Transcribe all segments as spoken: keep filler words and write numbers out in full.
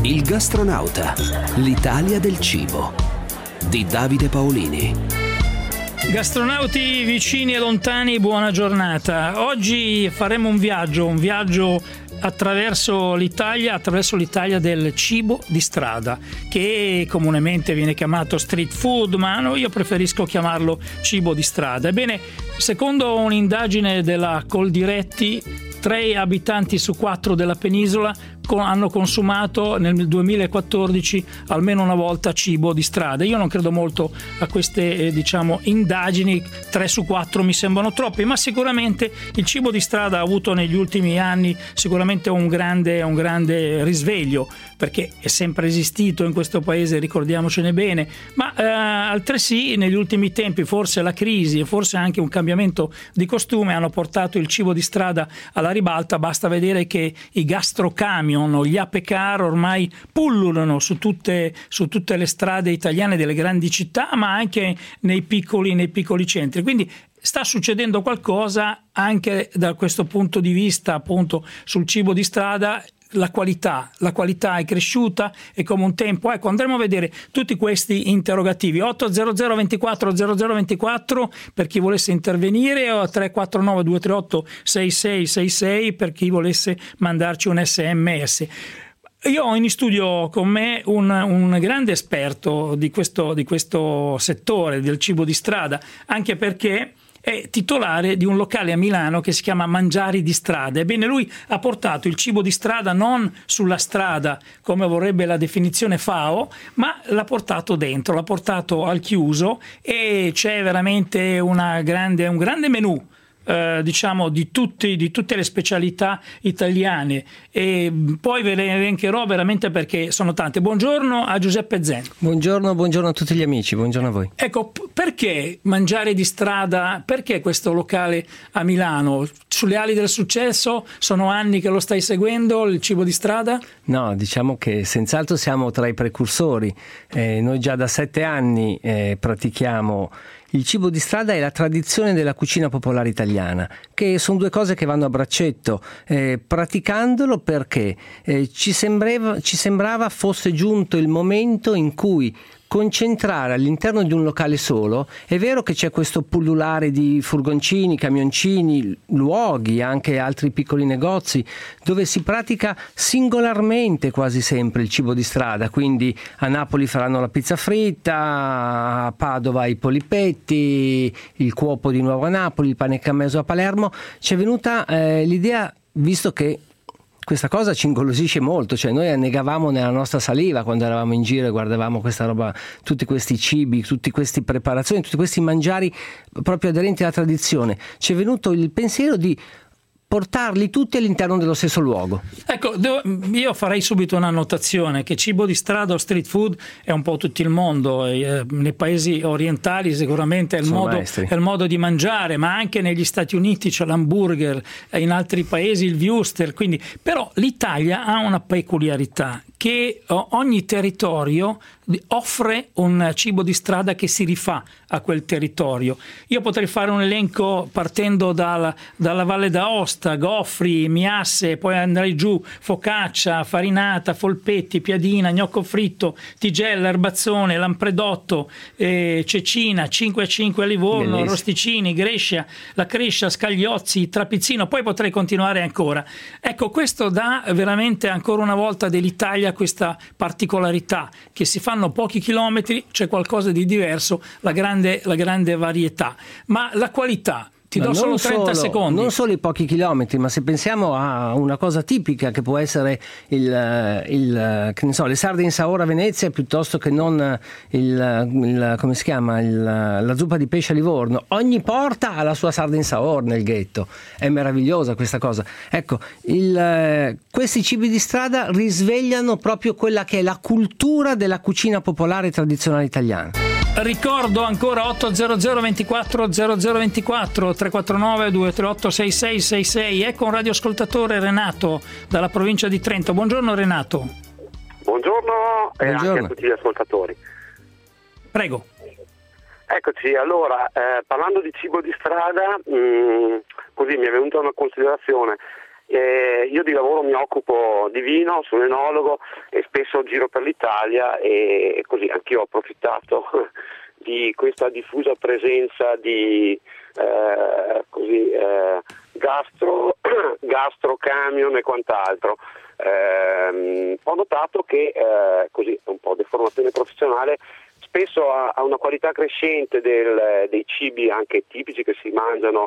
Il gastronauta, l'Italia del cibo, di Davide Paolini. Gastronauti vicini e lontani, buona giornata. Oggi faremo un viaggio, un viaggio attraverso l'Italia, attraverso l'Italia del cibo di strada, che comunemente viene chiamato street food, ma no, io preferisco chiamarlo cibo di strada. Ebbene, secondo un'indagine della Coldiretti, tre abitanti su quattro della penisola hanno consumato nel duemilaquattordici almeno una volta cibo di strada. Io non credo molto a queste eh, diciamo indagini, tre su quattro mi sembrano troppi, ma sicuramente il cibo di strada ha avuto negli ultimi anni sicuramente un grande, un grande risveglio, perché è sempre esistito in questo paese, ricordiamocene bene, ma eh, altresì negli ultimi tempi forse la crisi e forse anche un cambiamento di costume hanno portato il cibo di strada alla ribalta. Basta vedere che i gastrocamion, gli apecar ormai pullulano su tutte, su tutte le strade italiane delle grandi città, ma anche nei piccoli, nei piccoli centri. Quindi sta succedendo qualcosa anche da questo punto di vista, appunto, sul cibo di strada. La qualità, la qualità è cresciuta, è come un tempo. Ecco, andremo a vedere tutti questi interrogativi. otto zero zero ventiquattro zero zero ventiquattro per chi volesse intervenire, o tre quattro nove due tre otto sei sei sei sei per chi volesse mandarci un sms. Io ho in studio con me un, un grande esperto di questo, di questo settore del cibo di strada, anche perché è titolare di un locale a Milano che si chiama Mangiari di Strada. Ebbene, lui ha portato il cibo di strada non sulla strada come vorrebbe la definizione F A O, ma l'ha portato dentro, l'ha portato al chiuso, e c'è veramente una grande, un grande menù Eh, diciamo di, tutti, di tutte le specialità italiane, e poi ve le elencherò veramente perché sono tante. Buongiorno a Giuseppe Zen. Buongiorno, buongiorno a tutti gli amici, buongiorno a voi. Ecco, p- perché Mangiare di Strada, perché questo locale a Milano? Sulle ali del successo? Sono anni che lo stai seguendo, il cibo di strada? No, diciamo che senz'altro siamo tra i precursori. Eh, noi già da sette anni eh, pratichiamo il cibo di strada e la tradizione della cucina popolare italiana, che sono due cose che vanno a braccetto. Eh, praticandolo perché eh, ci, sembrava, ci sembrava fosse giunto il momento in cui concentrare all'interno di un locale solo. È vero che c'è questo pullulare di furgoncini, camioncini, luoghi, anche altri piccoli negozi, dove si pratica singolarmente quasi sempre il cibo di strada. Quindi a Napoli faranno la pizza fritta, a Padova i polipetti, il cuopo di nuovo a Napoli, il pane cameso a Palermo. Ci è venuta eh, l'idea, visto che questa cosa ci ingolosisce molto, cioè noi annegavamo nella nostra saliva quando eravamo in giro e guardavamo questa roba, tutti questi cibi, tutti questi preparazioni, tutti questi mangiari proprio aderenti alla tradizione. Ci è venuto il pensiero di portarli tutti all'interno dello stesso luogo. Ecco, devo, io farei subito una notazione, che cibo di strada o street food è un po' tutto il mondo. Eh, nei paesi orientali sicuramente è il, modo, è il modo di mangiare, ma anche negli Stati Uniti c'è l'hamburger, in altri paesi il wurstel. Quindi, però l'Italia ha una peculiarità, che ogni territorio offre un cibo di strada che si rifà a quel territorio. Io potrei fare un elenco partendo dalla, dalla Valle d'Aosta, gofri, miasse, poi andrei giù, focaccia, farinata, folpetti, piadina, gnocco fritto, tigella, erbazzone, lampredotto, eh, cecina, cinque a cinque a Livorno, bellissimo, rosticini, Grescia, la Crescia, Scagliozzi, Trapizzino, poi potrei continuare ancora. Ecco, questo dà veramente ancora una volta dell'Italia questa particolarità, che si fanno pochi chilometri, c'è qualcosa di diverso, la grande, la grande varietà, ma la qualità. Ti do solo trenta secondi. Non solo i pochi chilometri, ma se pensiamo a una cosa tipica che può essere il, il che ne so, le sarde in saora a Venezia, piuttosto che non il, il come si chiama il, la zuppa di pesce a Livorno. Ogni porta ha la sua sarda in saor nel ghetto. È meravigliosa questa cosa. Ecco, il, questi cibi di strada risvegliano proprio quella che è la cultura della cucina popolare tradizionale italiana. Ricordo ancora otto zero zero ventiquattro zero zero ventiquattro, tre quattro nove due tre otto sei sei sei sei. Ecco un radioascoltatore, Renato, dalla provincia di Trento. Buongiorno Renato. Buongiorno, e Buongiorno. anche a tutti gli ascoltatori. Prego. Eccoci, allora, eh, parlando di cibo di strada, mh, così mi è venuta una considerazione. eh, io di lavoro mi occupo di vino, sono enologo e spesso giro per l'Italia e, e così anch'io ho approfittato di questa diffusa presenza di eh, così, eh, gastro, gastro, camion e quant'altro. Eh, ho notato che eh, così un po' di formazione professionale spesso ha, ha una qualità crescente del, dei cibi anche tipici che si mangiano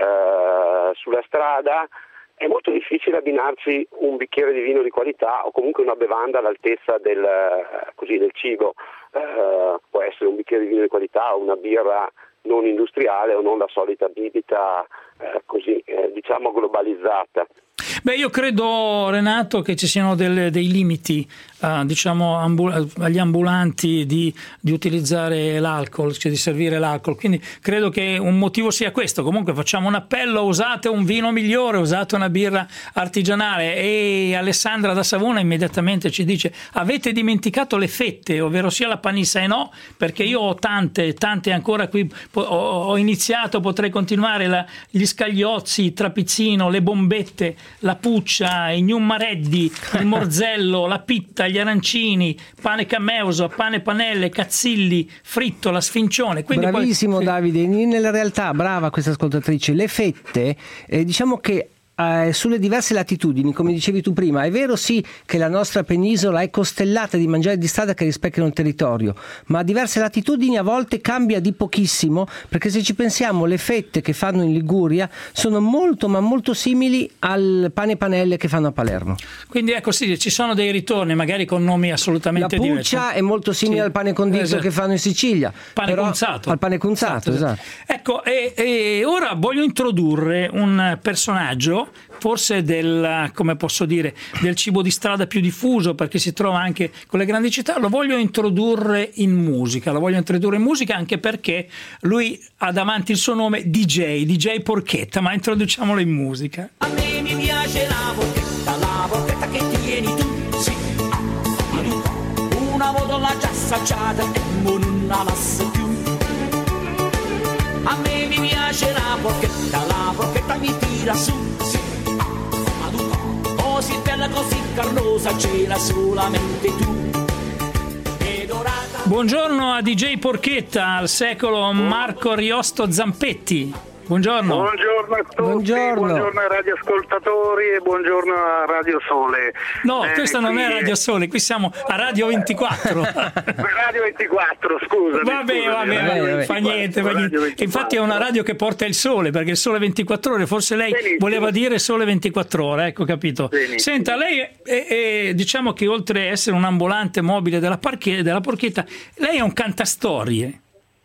eh, sulla strada. È molto difficile abbinarci un bicchiere di vino di qualità o comunque una bevanda all'altezza del, così, del cibo. Eh, può essere un bicchiere di vino di qualità o una birra non industriale o non la solita bibita eh, così eh, diciamo globalizzata. Beh, io credo, Renato, che ci siano delle, dei limiti uh, diciamo ambul- agli ambulanti di, di utilizzare l'alcol, cioè di servire l'alcol, quindi credo che un motivo sia questo. Comunque facciamo un appello: usate un vino migliore, usate una birra artigianale. E Alessandra da Savona immediatamente ci dice: avete dimenticato le fette, ovvero sia la panissa. E no, perché io ho tante, tante ancora qui, ho, ho iniziato, potrei continuare, la, gli scagliozzi, il trapizzino, le bombette, la puccia, i gnummareddi, il morzello, la pitta, gli arancini, pane cameuso, pane panelle, cazzilli, fritto, la sfincione. Quindi bravissimo poi... Davide, nella realtà, brava questa ascoltatrice, le fette eh, diciamo che Eh, sulle diverse latitudini, come dicevi tu prima, è vero sì che la nostra penisola è costellata di mangiare di strada che rispecchiano il territorio, ma a diverse latitudini a volte cambia di pochissimo, perché se ci pensiamo le fette che fanno in Liguria sono molto ma molto simili al pane panelle che fanno a Palermo. Quindi ecco, sì, ci sono dei ritorni magari con nomi assolutamente diversi. La puccia è molto simile sì. al pane condito esatto. che fanno in Sicilia, pane però, cunzato. al pane cunzato, esatto. esatto. Ecco, e, e ora voglio introdurre un personaggio forse del, come posso dire, del cibo di strada più diffuso, perché si trova anche con le grandi città. Lo voglio introdurre in musica, lo voglio introdurre in musica anche perché lui ha davanti il suo nome D J, D J Porchetta, ma introduciamolo in musica. A me mi piace la porchetta, la porchetta che tieni tu, sì, una motola già assaggiata e non la lassa più. A me mi piace la porchetta, la porchetta mi tira su, sì, così bella, così carnosa, c'era solamente tu. Buongiorno a D J Porchetta, al secolo Marco Riosto Zampetti. Buongiorno. Buongiorno a tutti, buongiorno, buongiorno ai radioascoltatori e buongiorno a Radio Sole. No, eh, questa non qui... è Radio Sole, qui siamo a Radio ventiquattro. Radio ventiquattro, scusa. Va bene, va bene, fa niente, fa niente. Infatti è una radio che porta il sole, perché il sole ventiquattro ore, forse lei Benissimo. voleva dire sole ventiquattro ore, ecco, capito. Benissimo. Senta, lei è, è, è, diciamo che oltre a essere un ambulante mobile della, parche, della Porchetta, lei è un cantastorie.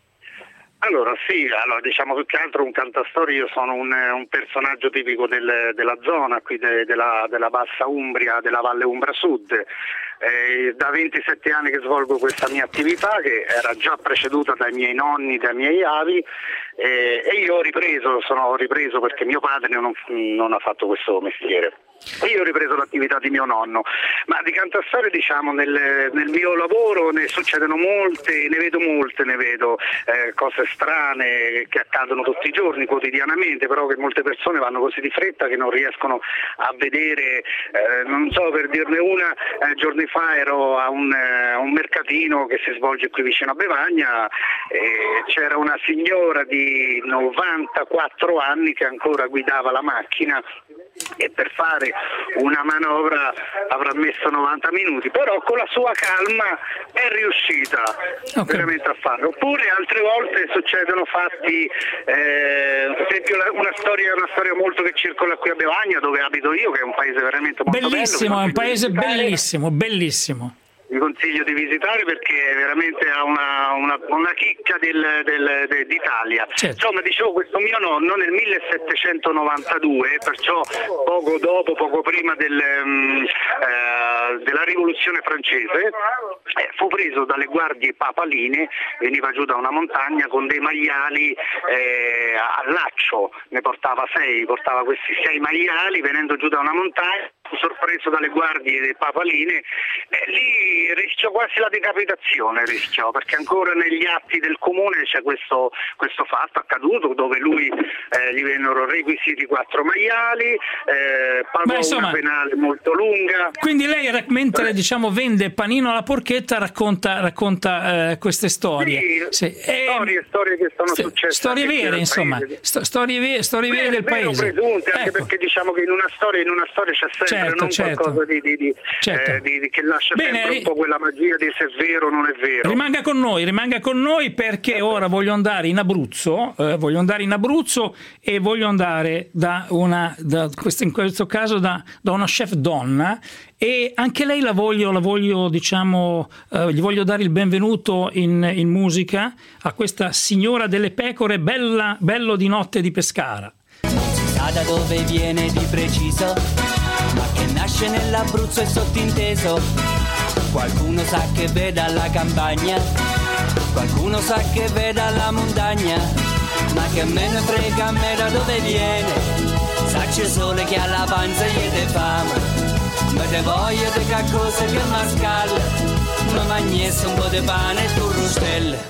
Allora sì, allora, diciamo più che altro un cantastorie, io sono un, un personaggio tipico del, della zona qui de, della, della Bassa Umbria, della Valle Umbra Sud. Eh, da ventisette anni che svolgo questa mia attività, che era già preceduta dai miei nonni, dai miei avi, eh, e io ho ripreso, sono ripreso perché mio padre non, non ha fatto questo mestiere. Io ho ripreso l'attività di mio nonno, ma di cantastorie diciamo nel, nel mio lavoro ne succedono molte, ne vedo molte, ne vedo eh, cose strane che accadono tutti i giorni, quotidianamente, però che molte persone vanno così di fretta che non riescono a vedere. Eh, non so, per dirne una, eh, giorni fa ero a un, eh, un mercatino che si svolge qui vicino a Bevagna e c'era una signora di novantaquattro anni che ancora guidava la macchina e per fare una manovra avrà messo novanta minuti, però con la sua calma è riuscita okay. veramente a farlo. Oppure altre volte succedono fatti, eh, per esempio una storia, una storia molto che circola qui a Bevagna, dove abito io, che è un paese veramente molto bellissimo, bello. Bellissimo, è un paese bellissimo, bellissimo. Vi consiglio di visitare perché veramente ha una, una, una chicca del, del, de, d'Italia. Certo. Insomma, dicevo, questo mio nonno nel millesettecentonovantadue, perciò poco dopo, poco prima del, um, eh, della rivoluzione francese, eh, fu preso dalle guardie papaline, veniva giù da una montagna con dei maiali eh, a laccio, ne portava sei, portava questi sei maiali venendo giù da una montagna. sorpreso dalle guardie papaline, e lì rischiò quasi la decapitazione, rischiò, perché ancora negli atti del comune c'è questo, questo fatto accaduto dove lui eh, gli vennero requisiti quattro maiali, eh, pagò Beh, insomma, una penale molto lunga. Quindi lei, mentre diciamo vende panino alla porchetta, racconta, racconta eh, queste storie. Sì, sì. E, storie, storie che sono st- successe. Storie vere, insomma, st- storie, ve- storie vere del vero paese. Presunte, anche ecco. perché diciamo che in una storia, in una storia c'è sempre certo, non certo. qualcosa di, di, di, certo. eh, di, di che lascia Bene, sempre un po' quella magia di se è vero o non è vero. Rimanga con noi, rimanga con noi perché ora voglio andare in Abruzzo, eh, voglio andare in Abruzzo e voglio andare da una, da questo, in questo caso da, da una chef donna, e anche lei la voglio, la voglio diciamo, eh, gli voglio dare il benvenuto in, in musica a questa signora delle pecore, bella, bello di notte di Pescara. Sa da dove viene di preciso, ma che nasce nell'Abruzzo è sottinteso. Qualcuno sa che ve dalla campagna, qualcuno sa che ve dalla montagna, ma che me ne frega a me da dove viene. Sa c'è sole che alla panza gli de fame, ma te voglio di qualcosa che mascalla, ma magnesso un po' di pane e tu rustelle.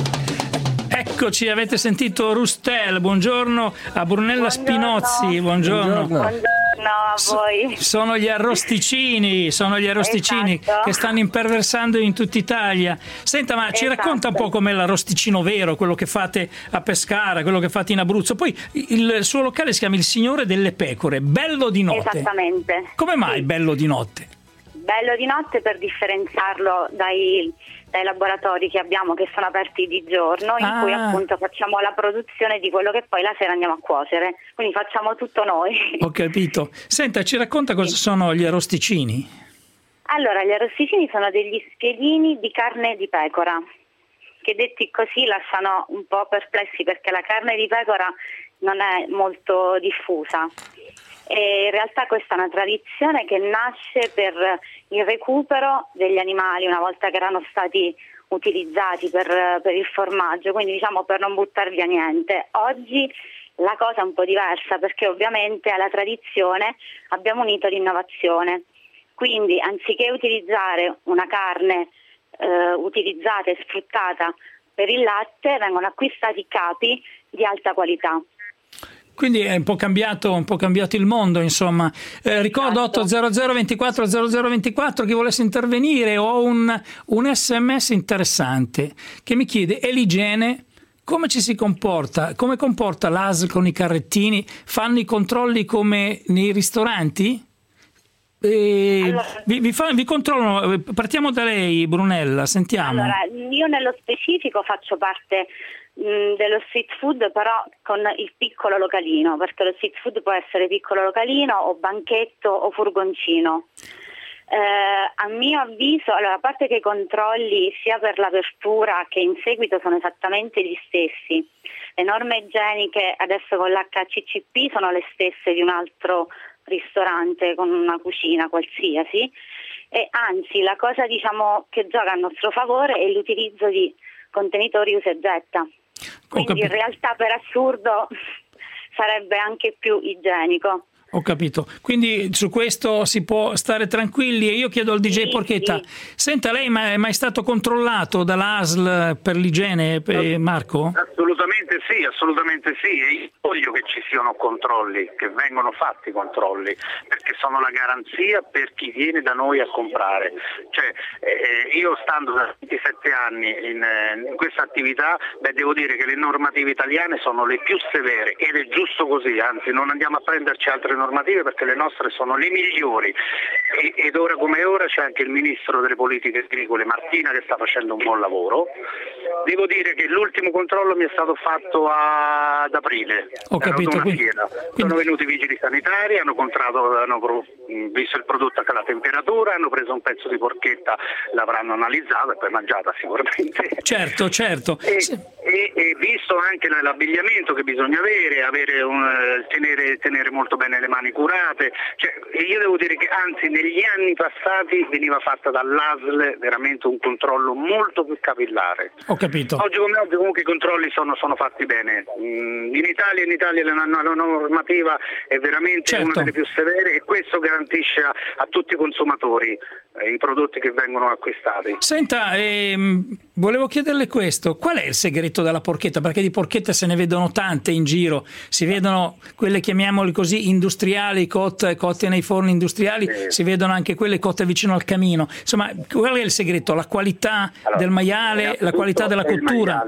Eccoci, avete sentito Rustel. Buongiorno a Brunella Buongiorno. Spinozzi. Buongiorno. Buongiorno a voi. Sono gli arrosticini, sono gli arrosticini Esatto. che stanno imperversando in tutta Italia. Senta, ma ci Esatto. racconta un po' com'è l'arrosticino vero, quello che fate a Pescara, quello che fate in Abruzzo. Poi il suo locale si chiama Il Signore delle Pecore, bello di notte. Esattamente. Come mai Sì. bello di notte? Bello di notte per differenziarlo dai, dai laboratori che abbiamo, che sono aperti di giorno, in Ah. cui appunto facciamo la produzione di quello che poi la sera andiamo a cuocere. Quindi facciamo tutto noi. Ho capito. Senta, ci racconta cosa sono gli arrosticini? Allora, gli arrosticini sono degli spiedini di carne di pecora, che detti così lasciano un po' perplessi perché la carne di pecora non è molto diffusa. E in realtà questa è una tradizione che nasce per il recupero degli animali una volta che erano stati utilizzati per, per il formaggio, quindi diciamo per non buttar via niente. Oggi la cosa è un po' diversa perché ovviamente alla tradizione abbiamo unito l'innovazione. Quindi anziché utilizzare una carne eh, utilizzata e sfruttata per il latte, vengono acquistati capi di alta qualità. Quindi è un po' cambiato, un po' cambiato il mondo, insomma. Eh, ricordo Esatto. otto zero zero ventiquattro zero zero ventiquattro, chi volesse intervenire. Ho un, un sms interessante che mi chiede: è l'igiene? Come ci si comporta? Come comporta l'A S L con i carrettini? Fanno i controlli come nei ristoranti? Eh, Allora- vi, vi, fa, vi controllano. Partiamo da lei, Brunella, sentiamo. Allora, io nello specifico faccio parte mh, dello street food, però con il piccolo localino, perché lo street food può essere piccolo localino o banchetto o furgoncino. Eh, a mio avviso, allora, a parte che i controlli sia per l'apertura che in seguito sono esattamente gli stessi, le norme igieniche adesso con l'H C C P sono le stesse di un altro ristorante con una cucina qualsiasi, e anzi la cosa diciamo che gioca a nostro favore è l'utilizzo di contenitori usa e getta, quindi in realtà per assurdo sarebbe anche più igienico. Ho capito, quindi su questo si può stare tranquilli. E io chiedo al D J Sì, Porchetta, sì. senta, lei ma- è mai stato controllato dall'A S L per l'igiene, per Marco? Assolutamente sì, assolutamente sì. E io voglio che ci siano controlli, che vengano fatti controlli, perché sono la garanzia per chi viene da noi a comprare. Cioè, eh, io stando da ventisette anni in, eh, in questa attività, beh, devo dire che le normative italiane sono le più severe ed è giusto così, anzi non andiamo a prenderci altre normative perché le nostre sono le migliori. E, ed ora come ora c'è anche il ministro delle politiche agricole Martina che sta facendo un buon lavoro. Devo dire che l'ultimo controllo mi è stato fatto a, ad aprile. Ho Ero capito, ad una quindi- fiera. quindi- Sono venuti i vigili sanitari, hanno, contrato, hanno pro- visto il prodotto a la temperatura, hanno preso un pezzo di porchetta, l'avranno analizzata e poi mangiata sicuramente. Certo, certo. E, Sì. e- e visto anche l'abbigliamento che bisogna avere, avere un, tenere, tenere molto bene le mani curate, cioè, io devo dire che anzi negli anni passati veniva fatta dall'A S L veramente un controllo molto più capillare. Ho capito. Oggi come oggi comunque i controlli sono, sono fatti bene. In Italia, in Italia la, la normativa è veramente certo. una delle più severe e questo garantisce a, a tutti i consumatori eh, i prodotti che vengono acquistati. Senta, ehm, volevo chiederle questo, qual è il segreto della porchetta? Perché di porchette se ne vedono tante in giro, si vedono quelle, chiamiamole così, industriali, cotte, cotte nei forni industriali, sì. Si vedono anche quelle cotte vicino al camino. Insomma, qual è il segreto? La qualità allora, del maiale, la qualità della cottura?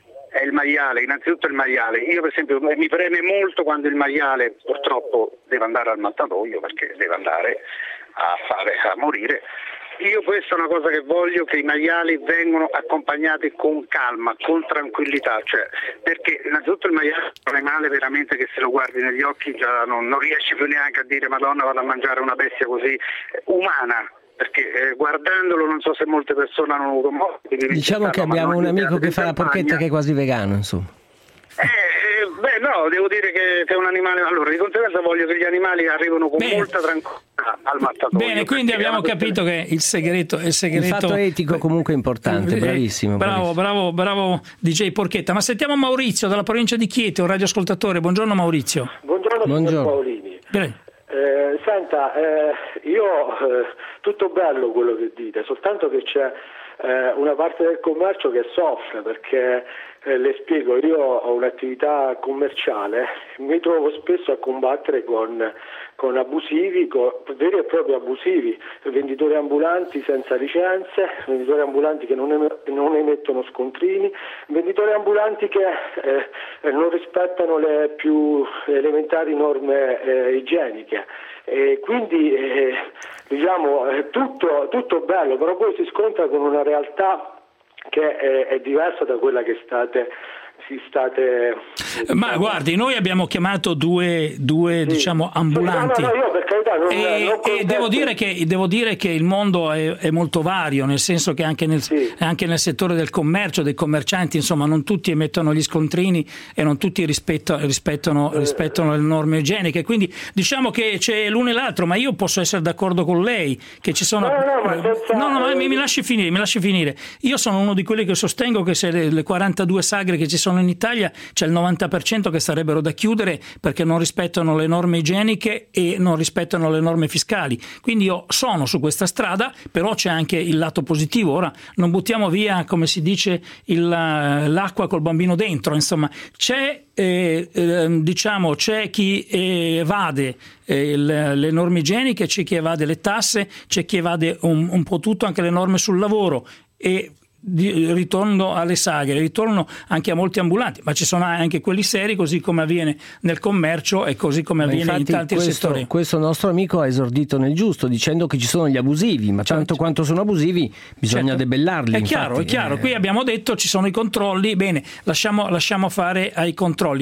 È il maiale, innanzitutto il maiale. Io per esempio mi preme molto quando il maiale purtroppo deve andare al mattatoio perché deve andare a fare a morire. Io questa è una cosa che voglio, che i maiali vengano accompagnati con calma, con tranquillità, cioè, perché innanzitutto il maiale è un animale veramente che se lo guardi negli occhi già non, non riesci più neanche a dire Madonna vado a mangiare una bestia così eh, umana. Perché eh, guardandolo non so se molte persone hanno avuto modo di diciamo che abbiamo un amico che fa la porchetta che è quasi vegano, insomma. Eh, eh, beh no, devo dire che, che è un animale, allora di conseguenza voglio che gli animali arrivano con Bene. molta tranquillità al mattatoio. Bene, quindi abbiamo capito che il segreto, il segreto il fatto etico comunque è importante, bravissimo. Bravo, bravissimo. bravo, bravo D J Porchetta. Ma sentiamo Maurizio dalla provincia di Chieti, un radioascoltatore. Buongiorno Maurizio. Buongiorno, Buongiorno. signor Paolini. Bene. Eh, senta, eh, io eh, tutto bello quello che dite, soltanto che c'è eh, una parte del commercio che soffre perché eh, le spiego, io ho un'attività commerciale, mi trovo spesso a combattere con, con abusivi, con veri e propri abusivi, venditori ambulanti senza licenze, venditori ambulanti che non, em- non emettono scontrini, venditori ambulanti che eh, non rispettano le più elementari norme eh, igieniche. E quindi eh, diciamo è tutto, tutto bello, però poi si scontra con una realtà che è, è diversa da quella che state si state diciamo... Ma guardi, noi abbiamo chiamato due, due sì. diciamo ambulanti. No, no, no, io per carità non, e, non e devo dire che devo dire che il mondo è, è molto vario, nel senso che anche nel, sì. anche nel settore del commercio, dei commercianti, insomma, non tutti emettono gli scontrini e non tutti rispettano, rispettano, eh. rispettano le norme igieniche. Quindi diciamo che c'è l'uno e l'altro, ma io posso essere d'accordo con lei che ci sono. No, no, ma senza... no, no, ma mi, mi lasci finire, mi lasci finire. Io sono uno di quelli che sostengo che se le, le quarantadue sagre che ci sono in Italia c'è il novanta per cento che sarebbero da chiudere perché non rispettano le norme igieniche e non rispettano le norme fiscali. Quindi io sono su questa strada, però c'è anche il lato positivo. Ora non buttiamo via, come si dice, il, l'acqua col bambino dentro, insomma c'è eh, eh, diciamo c'è chi evade eh, le, le norme igieniche, c'è chi evade le tasse, c'è chi evade un, un po' tutto, anche le norme sul lavoro, e di, ritorno alle sagre, ritorno anche a molti ambulanti, ma ci sono anche quelli seri, così come avviene nel commercio e così come avviene infatti, in tanti questo, settori. Questo nostro amico ha esordito nel giusto dicendo che ci sono gli abusivi, ma tanto certo. quanto sono abusivi bisogna certo. debellarli. È infatti. chiaro, è chiaro. Eh. Qui abbiamo detto ci sono i controlli, bene, lasciamo, lasciamo fare ai controlli.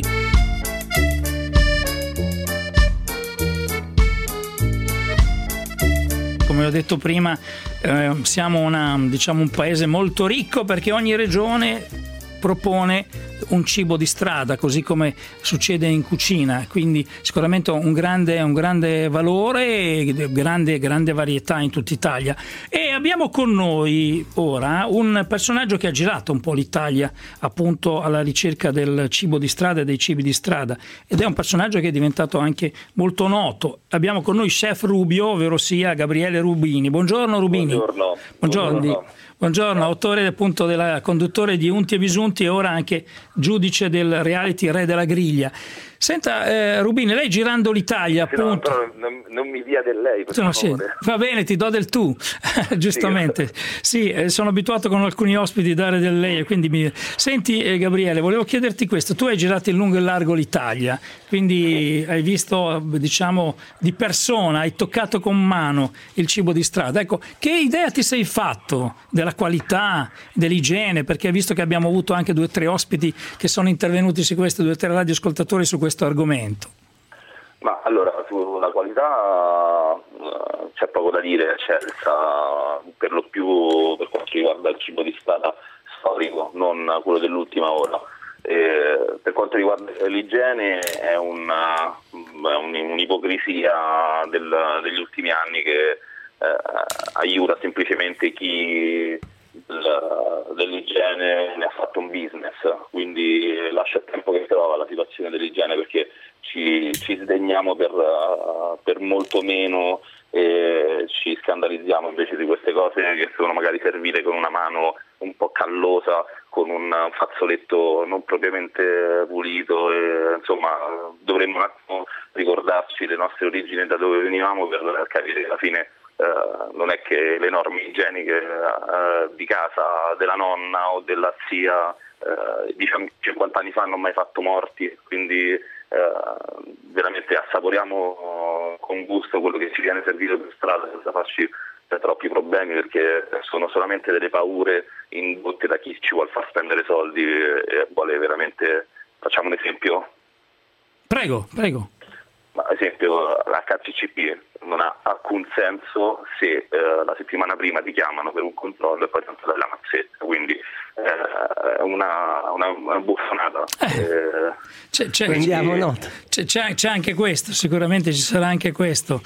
Come ho detto prima, eh, siamo una, diciamo, un paese molto ricco perché ogni regione propone un cibo di strada, così come succede in cucina, quindi sicuramente un grande, un grande valore e grande, grande varietà in tutta Italia. E abbiamo con noi ora un personaggio che ha girato un po' l'Italia appunto alla ricerca del cibo di strada e dei cibi di strada, ed è un personaggio che è diventato anche molto noto. Abbiamo con noi Chef Rubio, ovvero sia Gabriele Rubini. Buongiorno Rubini. Buongiorno. Buongiorno. Buongiorno. Buongiorno, autore appunto della conduttore di Unti e Bisunti e ora anche giudice del reality Re della Griglia. Senta eh, Rubini, lei girando l'Italia appunto... No, non, non mi dia del lei, per no, favore. Sì, va bene, ti do del tu, giustamente. Sì, eh, sono abituato con alcuni ospiti a dare del lei, quindi mi... Senti eh, Gabriele, volevo chiederti questo. Tu hai girato in lungo e largo l'Italia, quindi hai visto, diciamo, di persona, hai toccato con mano il cibo di strada. Ecco, che idea ti sei fatto della qualità, dell'igiene? Perché visto che abbiamo avuto anche due o tre ospiti che sono intervenuti su questo, due o tre radioascoltatori su questo argomento. Ma allora, sulla qualità uh, c'è poco da dire, scelta per lo più per quanto riguarda il cibo di strada storico, non quello dell'ultima ora. Eh, per quanto riguarda l'igiene è una, un'ipocrisia del, degli ultimi anni che aiuta semplicemente chi dell'igiene ne ha fatto un business, quindi lascia il tempo che trova la situazione dell'igiene, perché ci, ci sdegniamo per, per molto meno e ci scandalizziamo invece di queste cose che sono magari servite con una mano un po' callosa, con un fazzoletto non propriamente pulito, e, insomma dovremmo un attimo ricordarci le nostre origini, da dove venivamo, per capire che alla fine Uh, non è che le norme igieniche uh, di casa della nonna o della zia uh, diciamo cinquanta anni fa non hanno mai fatto morti, quindi uh, veramente assaporiamo con gusto quello che ci viene servito per strada senza farci troppi problemi, perché sono solamente delle paure indotte da chi ci vuole far spendere soldi e vuole veramente. Facciamo un esempio? Prego, prego. Ma ad esempio l'H C C P non ha alcun senso se eh, la settimana prima ti chiamano per un controllo e poi tanto dai la mazzetta, quindi è eh, una, una, una buffonata. Eh, eh, c'è, c'è, prendiamo nota. C'è, c'è, c'è anche questo, sicuramente ci sarà anche questo.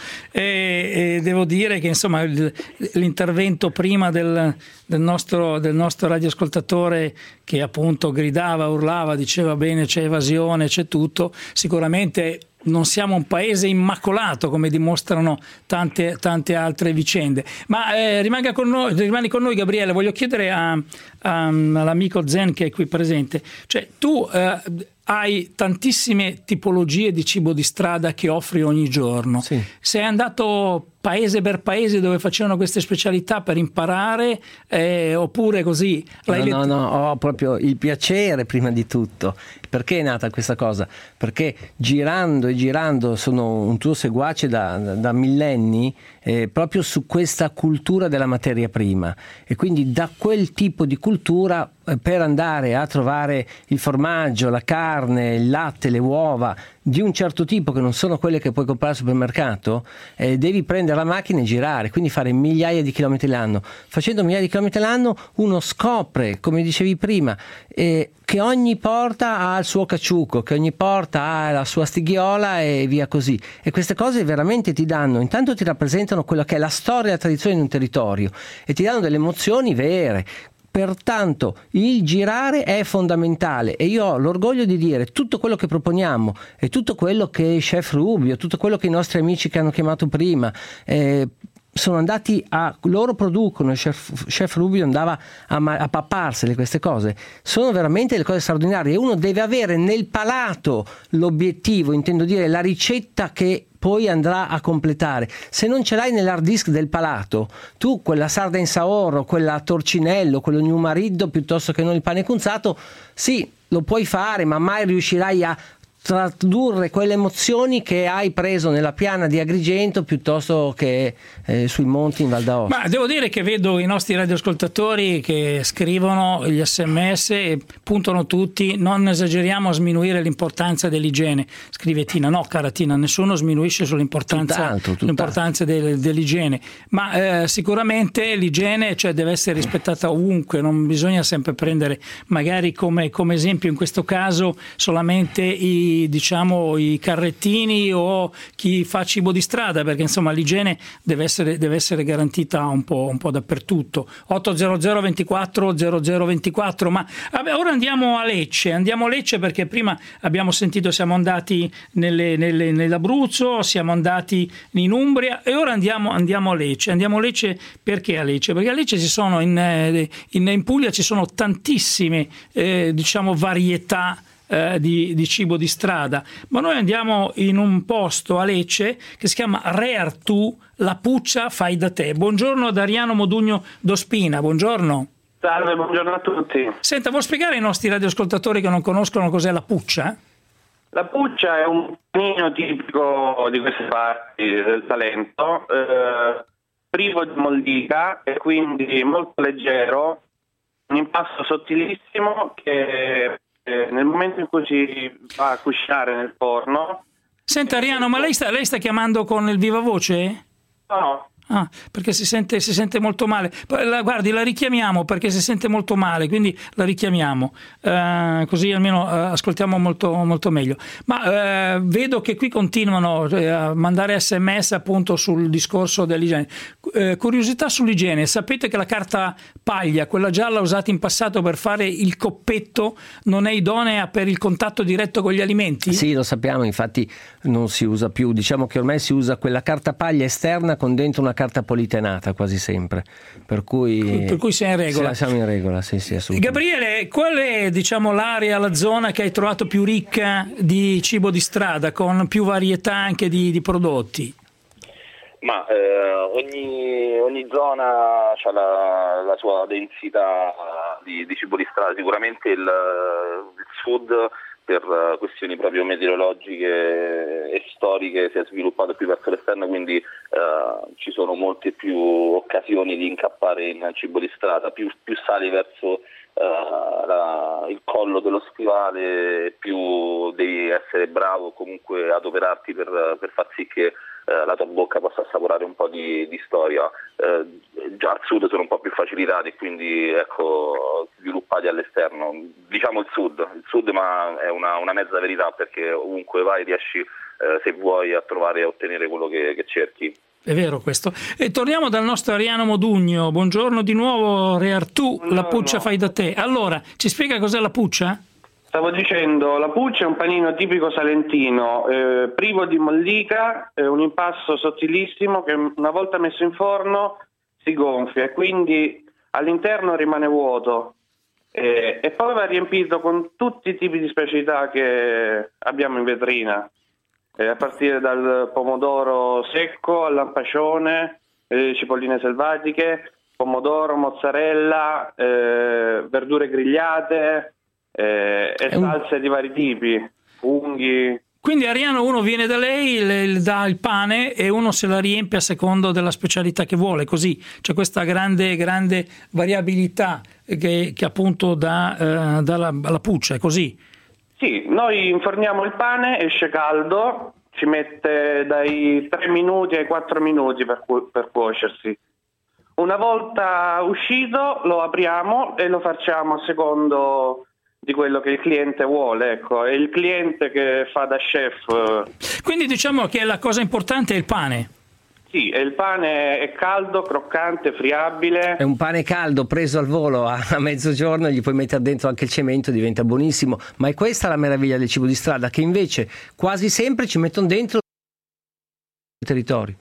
E, e devo dire che insomma il, l'intervento prima del, del, nostro, del nostro radioascoltatore, che appunto gridava, urlava, diceva bene c'è evasione, c'è tutto, sicuramente non siamo un paese immacolato come dimostrano tante, tante altre vicende, ma eh, rimanga con noi, rimani con noi Gabriele. Voglio chiedere a, a, all'amico Zen che è qui presente, cioè tu eh, hai tantissime tipologie di cibo di strada che offri ogni giorno, sì. Sei andato paese per paese dove facevano queste specialità per imparare, eh, oppure così? No, no, no, ho proprio il piacere prima di tutto. Perché è nata questa cosa? Perché girando e girando, sono un tuo seguace da, da, da millenni, eh, proprio su questa cultura della materia prima, e quindi da quel tipo di cultura eh, per andare a trovare il formaggio, la carne, il latte, le uova di un certo tipo, che non sono quelle che puoi comprare al supermercato, eh, devi prendere la macchina e girare, quindi fare migliaia di chilometri l'anno. Facendo migliaia di chilometri l'anno uno scopre, come dicevi prima, eh, che ogni porta ha il suo caciucco, che ogni porta ha la sua stighiola e via così. E queste cose veramente ti danno, intanto ti rappresentano quella che è la storia e la tradizione di un territorio, e ti danno delle emozioni vere. Pertanto il girare è fondamentale, e io ho l'orgoglio di dire tutto quello che proponiamo e tutto quello che Chef Rubio, tutto quello che i nostri amici che hanno chiamato prima eh, sono andati a, loro producono, Chef, Chef Rubio andava a, a papparsele queste cose, sono veramente le cose straordinarie, e uno deve avere nel palato l'obiettivo, intendo dire la ricetta che poi andrà a completare. Se non ce l'hai nell'hard disk del palato, tu quella sarda in saoro, quella torcinello, quello gnumariddo piuttosto che non il pane cunzato, sì, lo puoi fare, ma mai riuscirai a tradurre quelle emozioni che hai preso nella piana di Agrigento piuttosto che eh, sui monti in Val d'Aosta. Ma devo dire che vedo i nostri radioascoltatori che scrivono gli sms e puntano tutti: non esageriamo a sminuire l'importanza dell'igiene, scrive Tina. No, cara Tina, nessuno sminuisce sull'importanza, tutt'altro, tutt'altro. l'importanza del, dell'igiene, ma eh, sicuramente l'igiene, cioè, deve essere rispettata ovunque, non bisogna sempre prendere magari come, come esempio in questo caso solamente i diciamo i carrettini o chi fa cibo di strada, perché insomma l'igiene deve essere, deve essere garantita un po', un po' dappertutto. otto zero zero ventiquattro zero zero ventiquattro. Ma vabbè, ora andiamo a Lecce, andiamo a Lecce perché prima abbiamo sentito, siamo andati nelle, nelle, nell'Abruzzo, siamo andati in Umbria, e ora andiamo, andiamo a Lecce. Andiamo a Lecce perché a Lecce? Perché a Lecce ci sono in, in, in Puglia ci sono tantissime eh, diciamo varietà Eh, di, di cibo di strada, ma noi andiamo in un posto a Lecce che si chiama Re Artù, la puccia fai da te. Buongiorno ad Ariano Modugno Dospina, buongiorno. Salve, buongiorno a tutti. Senta, vuoi spiegare ai nostri radioascoltatori che non conoscono cos'è la puccia? La puccia è un panino tipico di queste parti del Salento, eh, privo di moldica e quindi molto leggero, un impasto sottilissimo che nel momento in cui si va a cucinare nel forno. Senta Ariano, ma lei sta, lei sta chiamando con il viva voce? No. Ah, perché si sente, si sente molto male. La, guardi, la richiamiamo perché si sente molto male, quindi la richiamiamo, uh, così almeno uh, ascoltiamo molto, molto meglio. Ma uh, vedo che qui continuano a mandare sms appunto sul discorso dell'igiene. Uh, curiosità sull'igiene: sapete che la carta paglia, quella gialla usata in passato per fare il coppetto, non è idonea per il contatto diretto con gli alimenti? Sì, lo sappiamo, infatti non si usa più. Diciamo che ormai si usa quella carta paglia esterna con dentro una carta politenata quasi sempre, per cui, per cui sei in regola. Siamo in regola, sì, sì, assolutamente. Gabriele, qual è, diciamo, l'area, la zona che hai trovato più ricca di cibo di strada, con più varietà anche di, di prodotti? Ma eh, ogni, ogni zona ha la, la sua densità di, di cibo di strada. Sicuramente il, il sud, per questioni proprio meteorologiche e storiche, si è sviluppato più verso l'esterno, quindi eh, ci sono molte più occasioni di incappare in cibo di strada. Più, più sali verso eh, la, il collo dello stivale, più devi essere bravo comunque adoperarti per, per far sì che eh, la tua bocca possa assaporare un po' di, di storia. Eh, già al sud sono un po' più facilitati, quindi ecco, sviluppati all'esterno. Diciamo il sud, il sud ma è una, una mezza verità, perché ovunque vai riesci, eh, se vuoi, a trovare e a ottenere quello che, che cerchi. È vero questo. E torniamo dal nostro Ariano Modugno. Buongiorno di nuovo, Re Artù. Buongiorno. La puccia fai da te. Allora, ci spiega cos'è la puccia? Stavo dicendo, la puccia è un panino tipico salentino, eh, privo di mollica, eh, un impasto sottilissimo che una volta messo in forno si gonfia e quindi all'interno rimane vuoto, eh, e poi va riempito con tutti i tipi di specialità che abbiamo in vetrina, eh, a partire dal pomodoro secco al lampacione, eh, cipolline selvatiche, pomodoro, mozzarella, eh, verdure grigliate, Eh, e salse un... di vari tipi, funghi. Quindi Ariano, uno viene da lei, le, le dà il pane e uno se la riempie a secondo della specialità che vuole, così c'è questa grande grande variabilità che, che appunto dà, eh, dà la, la puccia, è così? Sì, noi inforniamo il pane, esce caldo, ci mette dai tre minuti ai quattro minuti per, cu- per cuocersi. Una volta uscito lo apriamo e lo facciamo a secondo di quello che il cliente vuole, ecco, è il cliente che fa da chef. Quindi diciamo che la cosa importante è il pane. Sì, e il pane è caldo, croccante, friabile. È un pane caldo preso al volo a, a mezzogiorno, gli puoi mettere dentro anche il cemento, diventa buonissimo. Ma è questa la meraviglia del cibo di strada, che invece quasi sempre ci mettono dentro i territori.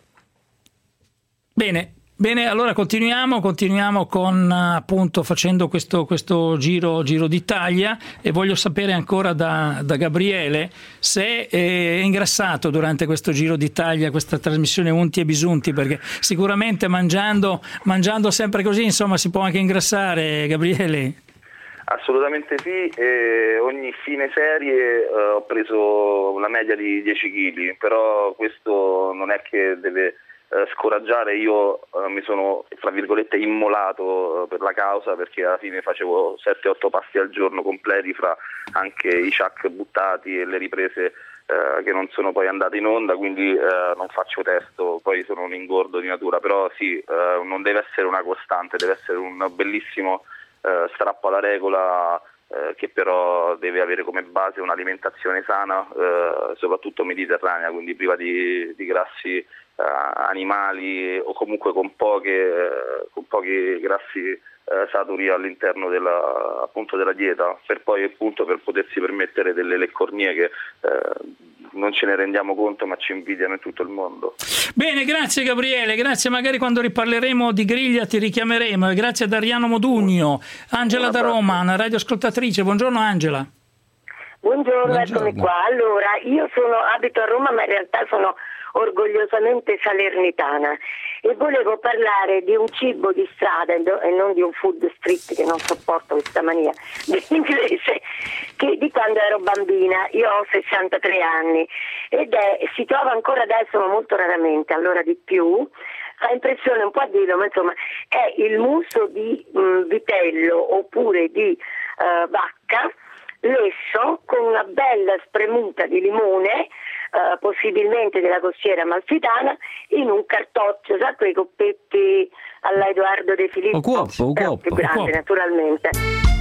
Bene. Bene, allora continuiamo, continuiamo con appunto facendo questo, questo giro, giro d'Italia, e voglio sapere ancora da, da Gabriele se è ingrassato durante questo giro d'Italia, questa trasmissione Unti e Bisunti, perché sicuramente mangiando, mangiando sempre così, insomma, si può anche ingrassare, Gabriele. Assolutamente sì, e ogni fine serie eh, ho preso una media di dieci chili, però questo non è che deve Eh, scoraggiare. Io eh, mi sono, fra virgolette, immolato eh, per la causa, perché alla fine facevo sette otto pasti al giorno completi, fra anche i ciak buttati e le riprese eh, che non sono poi andate in onda, quindi eh, non faccio testo, poi sono un ingordo di natura, però sì, eh, non deve essere una costante, deve essere un bellissimo eh, strappo alla regola, eh, che però deve avere come base un'alimentazione sana, eh, soprattutto mediterranea, quindi priva di, di grassi Uh, animali o comunque con poche uh, con pochi grassi uh, saturi all'interno della, appunto, della dieta, per poi appunto per potersi permettere delle leccornie che uh, non ce ne rendiamo conto ma ci invidiano in tutto il mondo. Bene, grazie Gabriele, grazie, magari quando riparleremo di griglia ti richiameremo, e grazie ad Ariano Modugno. Angela da Roma, una radioascoltatrice. Buongiorno Angela. Buongiorno, Buongiorno, eccomi qua. Allora, io sono, abito a Roma, ma in realtà sono orgogliosamente salernitana, e volevo parlare di un cibo di strada e non di un food street, che non sopporto questa mania dell'inglese, che di quando ero bambina. Io ho sessantatré anni ed è, si trova ancora adesso, ma molto raramente, allora di più. Fa impressione un po' a dirlo, ma insomma è il muso di mh, vitello oppure di uh, vacca lesso con una bella spremuta di limone, eh, possibilmente della costiera amalfitana, in un cartoccio, sa quei coppetti alla Edoardo De Filippo, o cuoppo, o cuoppo, più grande, o cuoppo. naturalmente.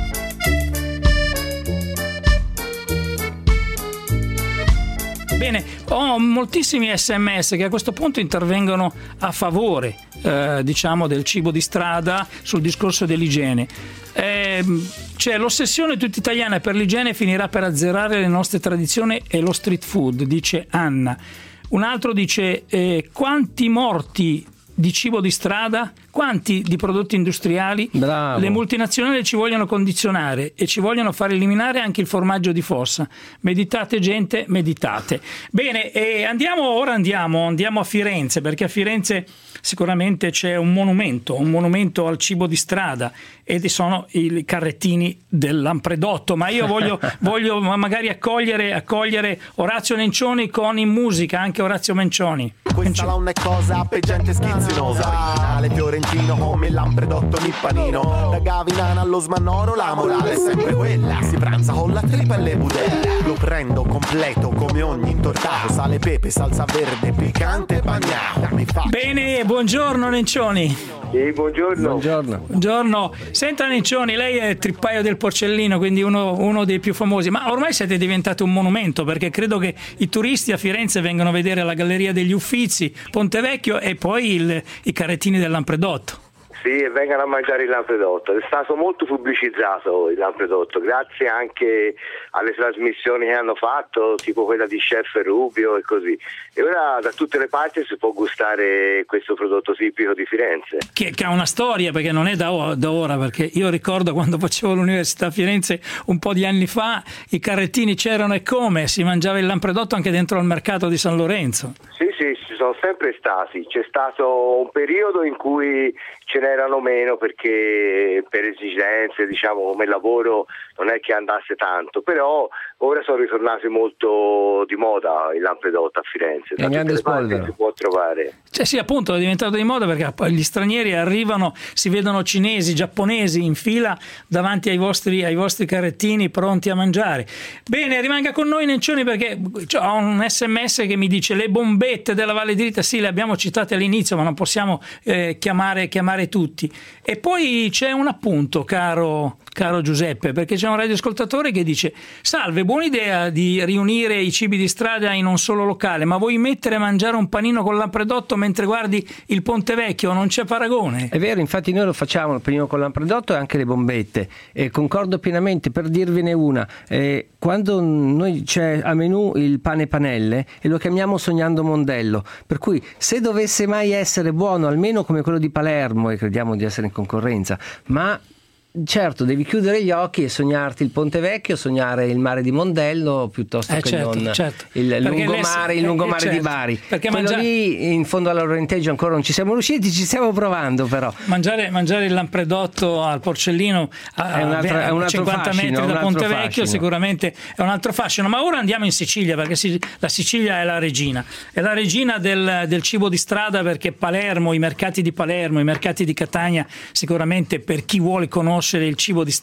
Bene, ho moltissimi sms che a questo punto intervengono a favore eh, diciamo del cibo di strada sul discorso dell'igiene. Eh, c'è l'ossessione tutta italiana per l'igiene finirà per azzerare le nostre tradizioni e lo street food, dice Anna. Un altro dice eh, quanti morti di cibo di strada, quanti di prodotti industriali. Bravo. Le multinazionali ci vogliono condizionare e ci vogliono far eliminare anche il formaggio di fossa. Meditate gente, meditate. Bene, e andiamo ora andiamo, andiamo a Firenze, perché a Firenze sicuramente c'è un monumento, un monumento al cibo di strada, ed sono i carrettini del Lampredotto, ma io voglio, voglio magari accogliere, accogliere Orazio Nencioni con in musica anche Orazio Mencioni. Questa non è cosa per gente schizzinosa, originale fiorentino come il Lampredotto nippanino. Da Gavinana allo Smannoro la morale è sempre quella, si pranza con la tripa e le budelle. Lo prendo completo come ogni intortato, sale, pepe, salsa verde, piccante, bagnato. Mi fa... Bene, buongiorno Nencioni. Sì, buongiorno. Buongiorno. Buongiorno. Senta Nencioni, lei è Trippaio del Porcellino, quindi uno, uno dei più famosi, ma ormai siete diventati un monumento, perché credo che i turisti a Firenze vengano a vedere la Galleria degli Uffizi, Ponte Vecchio e poi il, i carrettini del Lampredotto. Sì, e vengano a mangiare il Lampredotto. È stato molto pubblicizzato il Lampredotto, grazie anche alle trasmissioni che hanno fatto, tipo quella di Chef Rubio e così. E ora da tutte le parti si può gustare questo prodotto tipico di Firenze. Che, che ha una storia, perché non è da, da ora, perché io ricordo quando facevo l'università a Firenze un po' di anni fa, i carrettini c'erano e come, si mangiava il Lampredotto anche dentro al mercato di San Lorenzo. Sì, sì, ci sono sempre stati. C'è stato un periodo in cui ce n'erano meno perché per esigenze, diciamo, come lavoro non è che andasse tanto, però ora sono ritornati molto di moda il Lampredotto a Firenze. Da tutte le parti si può trovare. Cioè sì, appunto, è diventato di moda perché gli stranieri arrivano, si vedono cinesi, giapponesi in fila davanti ai vostri, ai vostri carrettini pronti a mangiare. Bene, rimanga con noi Nencioni, perché ho un sms che mi dice le bombette della Valle d'Ita, sì, le abbiamo citate all'inizio, ma non possiamo eh, chiamare, chiamare tutti. E poi c'è un appunto, caro, caro Giuseppe, perché c'è un radioascoltatore che dice: salve, buona idea di riunire i cibi di strada in un solo locale, ma vuoi mettere a mangiare un panino con Lampredotto mentre guardi il Ponte Vecchio? Non c'è paragone. È vero, infatti noi lo facciamo il panino con Lampredotto e anche le bombette, e concordo pienamente. Per dirvene una, eh, quando noi c'è a menù il pane panelle e lo chiamiamo Sognando Mondello, per cui se dovesse mai essere buono almeno come quello di Palermo, e crediamo di essere in concorrenza, ma certo devi chiudere gli occhi e sognarti il Ponte Vecchio, sognare il mare di Mondello piuttosto eh che certo, non certo. il lungomare, il lungomare eh, certo. di Bari. Perché quello mangia... lì in fondo all'Orenteggio ancora non ci siamo riusciti, ci stiamo provando però. Mangiare, mangiare il Lampredotto al Porcellino a, è un altro, è un altro cinquanta fascino, metri da Ponte Vecchio fascino. Sicuramente è un altro fascino. Ma ora andiamo in Sicilia, perché si, la Sicilia è la regina, è la regina del, del cibo di strada, perché Palermo, i mercati di Palermo, i mercati di Catania, sicuramente per chi vuole conoscere il cibo di strada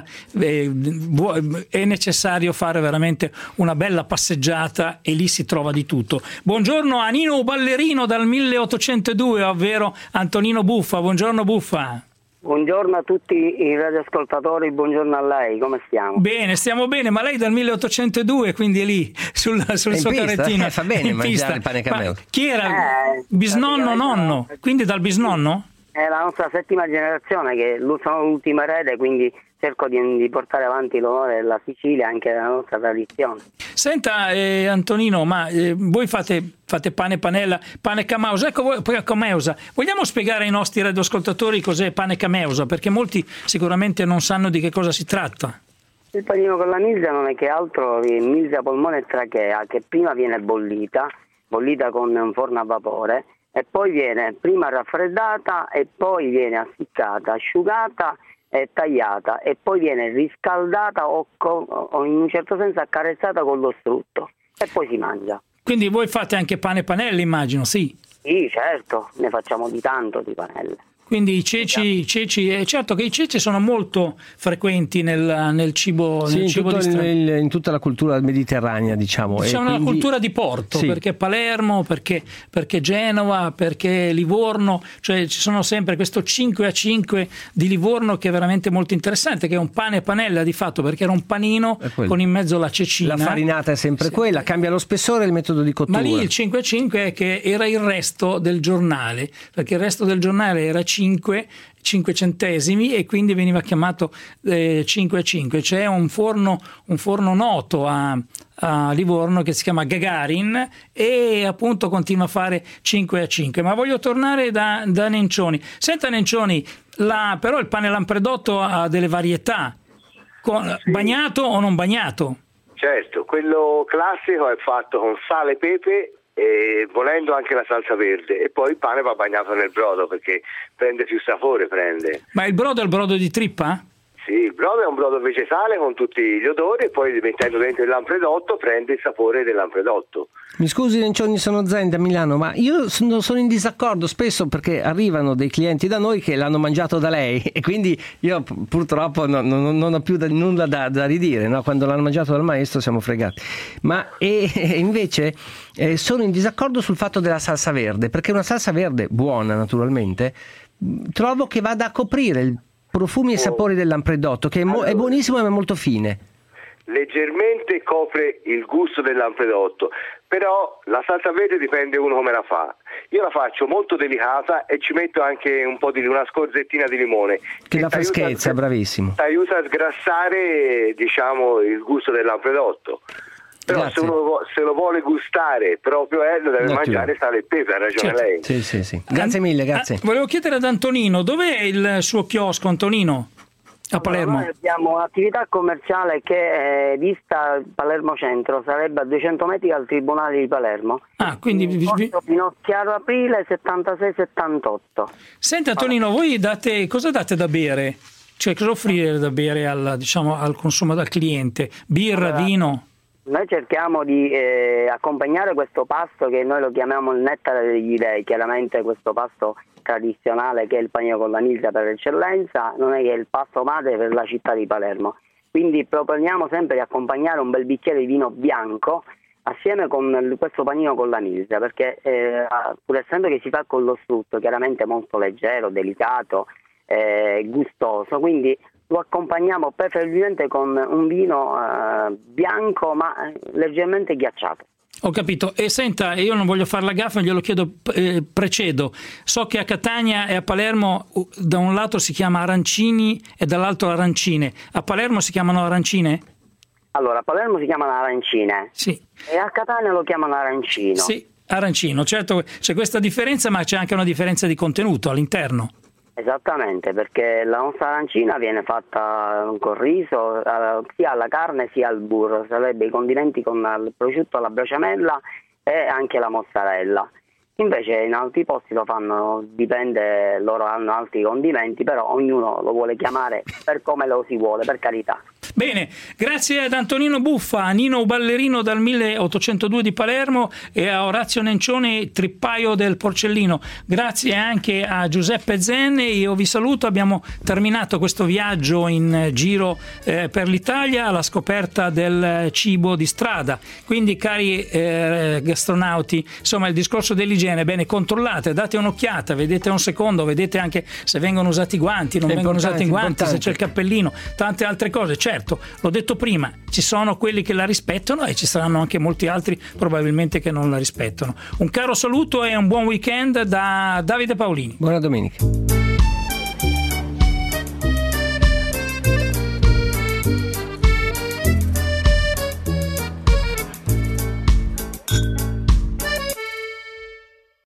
eh, è necessario fare veramente una bella passeggiata, e lì si trova di tutto. Buongiorno a Nino Ballerino dal milleottocentodue, ovvero Antonino Buffa. Buongiorno Buffa. Buongiorno a tutti i radioascoltatori, buongiorno a lei, come stiamo? Bene, stiamo bene, ma lei dal milleottocentodue, quindi è lì sul, sul suo pista, carrettino. Eh, fa bene in mangiare pista. il pane cameo. Ma chi era? Eh, bisnonno, nonno? Quindi dal bisnonno? È la nostra settima generazione, che sono l'ultima erede, quindi cerco di, di portare avanti l'onore della Sicilia, anche della nostra tradizione. Senta eh, Antonino, ma eh, voi fate, fate pane panella, pane camausa, ecco voi, poi cameusa. Vogliamo spiegare ai nostri radioascoltatori cos'è pane cameusa, perché molti sicuramente non sanno di che cosa si tratta. Il panino con la milza non è che altro che milza, polmone e trachea, che prima viene bollita, bollita con un forno a vapore, e poi viene prima raffreddata e poi viene essiccata, asciugata e tagliata, e poi viene riscaldata o, con, o in un certo senso accarezzata con lo strutto, e poi si mangia. Quindi voi fate anche pane panelle, immagino, sì? Sì, certo, ne facciamo di tanto di panelle. Quindi i ceci, i ceci, è certo che i ceci sono molto frequenti nel, nel cibo, sì, nel in, cibo tutto di strada. il, in tutta la cultura mediterranea, diciamo. Diciamo e una quindi... cultura di porto, sì. perché Palermo, perché, perché Genova, perché Livorno, cioè ci sono sempre questo cinque a cinque di Livorno che è veramente molto interessante, che è un pane e panella di fatto, perché era un panino con in mezzo la cecina. La farinata è sempre sì. quella, cambia lo spessore e il metodo di cottura. Ma lì il cinque a cinque è che era il resto del giornale, perché il resto del giornale era cinque centesimi e quindi veniva chiamato eh, cinque a cinque. C'è un forno, un forno noto a, a Livorno che si chiama Gagarin e appunto continua a fare cinque a cinque. Ma voglio tornare da, da Nencioni. Senta Nencioni, la, però il pane lampredotto ha delle varietà, con, sì. bagnato o non bagnato? Certo, quello classico è fatto con sale e pepe e volendo anche la salsa verde, e poi il pane va bagnato nel brodo perché prende più sapore. Prende. Ma il brodo è il brodo di trippa? Sì, il brodo è un brodo vegetale con tutti gli odori e poi mettendo dentro il lampredotto prende il sapore del lampredotto. Mi scusi Nencioni, sono Zen da Milano, ma io sono, sono in disaccordo spesso perché arrivano dei clienti da noi che l'hanno mangiato da lei e quindi io purtroppo non, non, non ho più da, nulla da, da ridire, no? Quando l'hanno mangiato dal maestro siamo fregati. Ma e, e invece eh, sono in disaccordo sul fatto della salsa verde, perché una salsa verde buona naturalmente trovo che vada a coprire il profumi e sapori del lampredotto, che è, mo- allora, è buonissimo ma è molto fine. Leggermente copre il gusto del lampredotto, però la salsa verde dipende uno come la fa. Io la faccio molto delicata e ci metto anche un po' di una scorzettina di limone. Che la freschezza, bravissimo. Aiuta a sgrassare, diciamo, il gusto del lampredotto. Però se, uno, se lo vuole gustare proprio eh, lo deve Naturale. mangiare sale e pepe, ha ragione certo. lei. Sì, sì, sì. Grazie mille, grazie. Ah, volevo chiedere ad Antonino, dov'è il suo chiosco, Antonino? A Palermo? Allora, noi abbiamo un'attività commerciale che è vista Palermo Centro, sarebbe a duecento metri dal Tribunale di Palermo. Ah, quindi vi, vi... Pinocchiaro Aprile settantasei settantotto. Senti Antonino, voi date cosa date da bere? Cioè cosa offrire da bere al, diciamo, al consumo del cliente? Birra, allora, vino? Noi cerchiamo di eh, accompagnare questo pasto che noi lo chiamiamo il nettare degli dei, chiaramente questo pasto tradizionale che è il panino con la milza per eccellenza, non è che è il pasto madre per la città di Palermo. Quindi proponiamo sempre di accompagnare un bel bicchiere di vino bianco assieme con questo panino con la milza, perché eh, pur essendo che si fa con lo strutto, chiaramente molto leggero, delicato, eh, gustoso, quindi lo accompagniamo preferibilmente con un vino eh, bianco ma leggermente ghiacciato. Ho capito. E senta, io non voglio fare la gaffa, glielo chiedo, eh, precedo. So che a Catania e a Palermo da un lato si chiama arancini e dall'altro arancine. A Palermo si chiamano arancine? Allora, a Palermo si chiamano arancine. Sì. E a Catania lo chiamano arancino. Sì, arancino. Certo, c'è questa differenza, ma c'è anche una differenza di contenuto all'interno. Esattamente, perché la nostra arancina viene fatta con riso, eh, sia alla carne sia al burro, sarebbe i condimenti con il prosciutto, la braciamella e anche la mozzarella. Invece in altri posti lo fanno, dipende, loro hanno altri condimenti, però ognuno lo vuole chiamare per come lo si vuole, per carità. Bene, grazie ad Antonino Buffa, Nino Ballerino dal milleottocentodue di Palermo e a Orazio Nencioni, trippaio del Porcellino. Grazie anche a Giuseppe Zen, io vi saluto, abbiamo terminato questo viaggio in giro eh, per l'Italia alla scoperta del cibo di strada. Quindi cari eh, gastronauti, insomma il discorso dell'igiene, bene, controllate, date un'occhiata, vedete un secondo, vedete anche se vengono usati i guanti, non è vengono usati i guanti, importante. se c'è il cappellino, tante altre cose. Certo, l'ho detto prima, ci sono quelli che la rispettano e ci saranno anche molti altri probabilmente che non la rispettano. Un caro saluto e un buon weekend da Davide Paolini. Buona domenica.